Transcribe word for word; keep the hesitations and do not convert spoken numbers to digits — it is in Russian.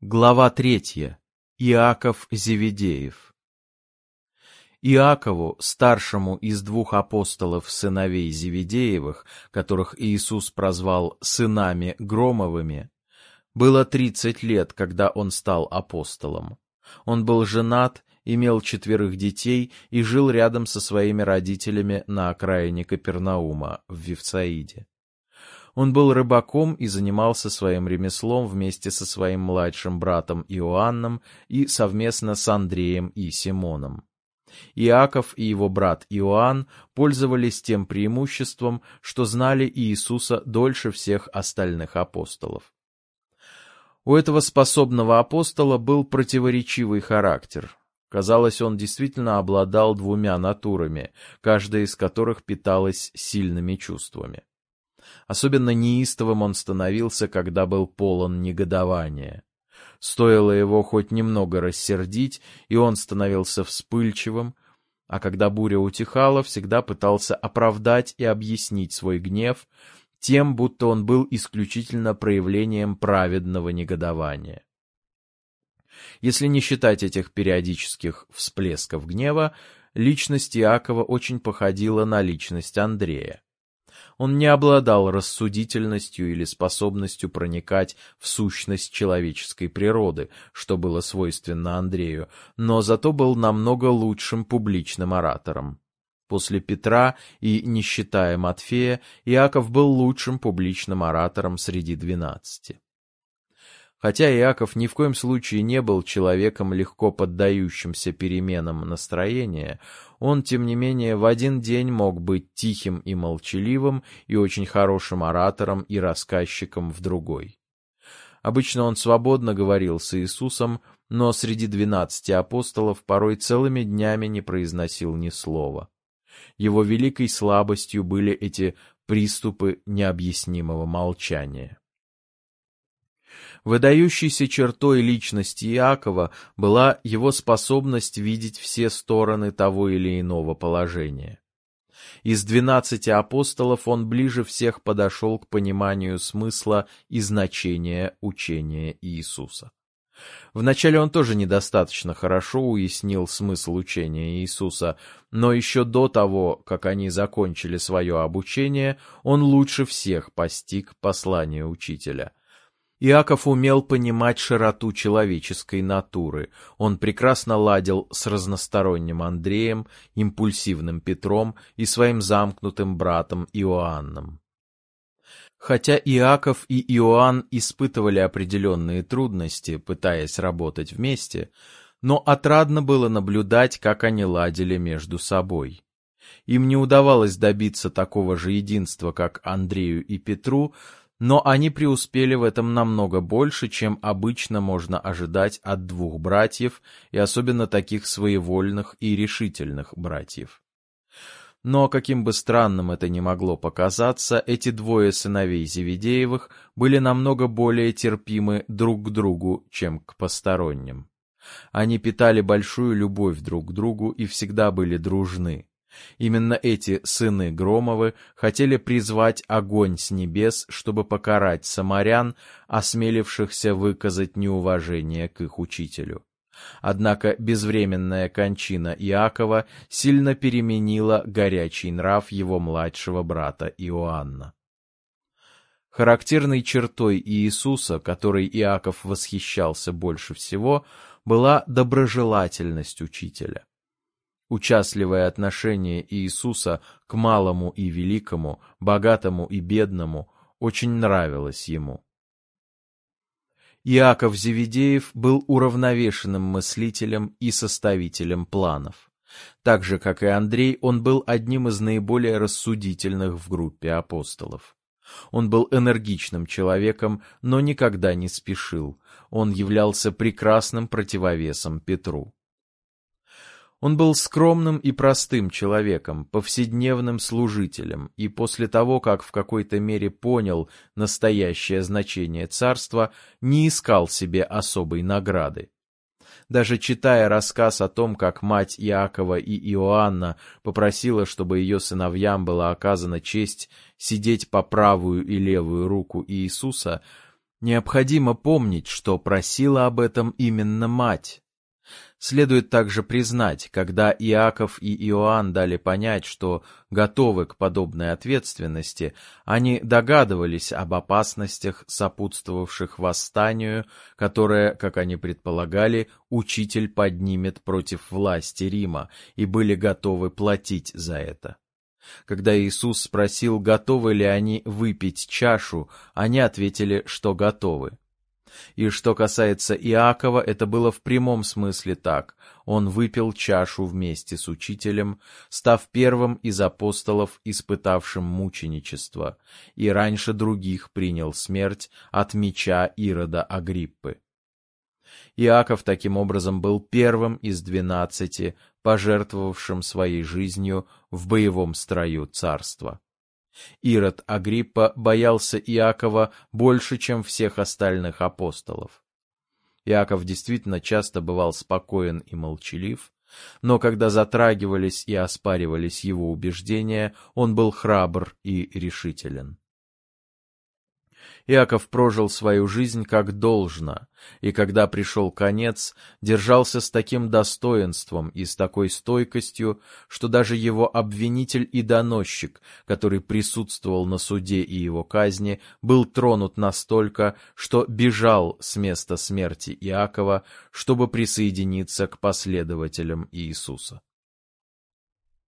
Глава третья. Иаков Зеведеев. Иакову, старшему из двух апостолов сыновей Зеведеевых, которых Иисус прозвал «сынами Громовыми», было тридцать лет, когда он стал апостолом. Он был женат, имел четверых детей и жил рядом со своими родителями на окраине Капернаума в Вифсаиде. Он был рыбаком и занимался своим ремеслом вместе со своим младшим братом Иоанном и совместно с Андреем и Симоном. Иаков и его брат Иоанн пользовались тем преимуществом, что знали Иисуса дольше всех остальных апостолов. У этого способного апостола был противоречивый характер. Казалось, он действительно обладал двумя натурами, каждая из которых питалась сильными чувствами. Особенно неистовым он становился, когда был полон негодования. Стоило его хоть немного рассердить, и он становился вспыльчивым, а когда буря утихала, всегда пытался оправдать и объяснить свой гнев тем, будто он был исключительно проявлением праведного негодования. Если не считать этих периодических всплесков гнева, личность Иакова очень походила на личность Андрея. Он не обладал рассудительностью или способностью проникать в сущность человеческой природы, что было свойственно Андрею, но зато был намного лучшим публичным оратором. После Петра и, не считая Матфея, Иаков был лучшим публичным оратором среди двенадцати. Хотя Иаков ни в коем случае не был человеком, легко поддающимся переменам настроения, он, тем не менее, в один день мог быть тихим и молчаливым и очень хорошим оратором и рассказчиком в другой. Обычно он свободно говорил с Иисусом, но среди двенадцати апостолов порой целыми днями не произносил ни слова. Его великой слабостью были эти приступы необъяснимого молчания. Выдающейся чертой личности Иакова была его способность видеть все стороны того или иного положения. Из двенадцати апостолов он ближе всех подошел к пониманию смысла и значения учения Иисуса. Вначале он тоже недостаточно хорошо уяснил смысл учения Иисуса, но еще до того, как они закончили свое обучение, он лучше всех постиг послание учителя. Иаков умел понимать широту человеческой натуры. Он прекрасно ладил с разносторонним Андреем, импульсивным Петром и своим замкнутым братом Иоанном. Хотя Иаков и Иоанн испытывали определенные трудности, пытаясь работать вместе, но отрадно было наблюдать, как они ладили между собой. Им не удавалось добиться такого же единства, как Андрею и Петру, но они преуспели в этом намного больше, чем обычно можно ожидать от двух братьев, и особенно таких своевольных и решительных братьев. Но, каким бы странным это ни могло показаться, эти двое сыновей Зеведеевых были намного более терпимы друг к другу, чем к посторонним. Они питали большую любовь друг к другу и всегда были дружны. Именно эти сыны Громовы хотели призвать огонь с небес, чтобы покарать самарян, осмелившихся выказать неуважение к их учителю. Однако безвременная кончина Иакова сильно переменила горячий нрав его младшего брата Иоанна. Характерной чертой Иисуса, которой Иаков восхищался больше всего, была доброжелательность учителя. Участливое отношение Иисуса к малому и великому, богатому и бедному очень нравилось ему. Иаков Зеведеев был уравновешенным мыслителем и составителем планов. Так же, как и Андрей, он был одним из наиболее рассудительных в группе апостолов. Он был энергичным человеком, но никогда не спешил. Он являлся прекрасным противовесом Петру. Он был скромным и простым человеком, повседневным служителем, и после того, как в какой-то мере понял настоящее значение царства, не искал себе особой награды. Даже читая рассказ о том, как мать Иакова и Иоанна попросила, чтобы ее сыновьям была оказана честь сидеть по правую и левую руку Иисуса, Необходимо помнить, что просила об этом именно мать. Следует также признать, когда Иаков и Иоанн дали понять, что готовы к подобной ответственности, они догадывались об опасностях, сопутствовавших восстанию, которое, как они предполагали, учитель поднимет против власти Рима, и были готовы платить за это. Когда Иисус спросил, готовы ли они выпить чашу, они ответили, что готовы. И что касается Иакова, это было в прямом смысле так. Он выпил чашу вместе с учителем, став первым из апостолов, испытавшим мученичество, и раньше других принял смерть от меча Ирода Агриппы. Иаков таким образом был первым из двенадцати, пожертвовавшим своей жизнью в боевом строю царства. Ирод Агриппа боялся Иакова больше, чем всех остальных апостолов. Иаков действительно часто бывал спокоен и молчалив, но когда затрагивались и оспаривались его убеждения, он был храбр и решителен. Иаков прожил свою жизнь как должно, и когда пришел конец, держался с таким достоинством и с такой стойкостью, что даже его обвинитель и доносчик, который присутствовал на суде и его казни, был тронут настолько, что бежал с места смерти Иакова, чтобы присоединиться к последователям Иисуса.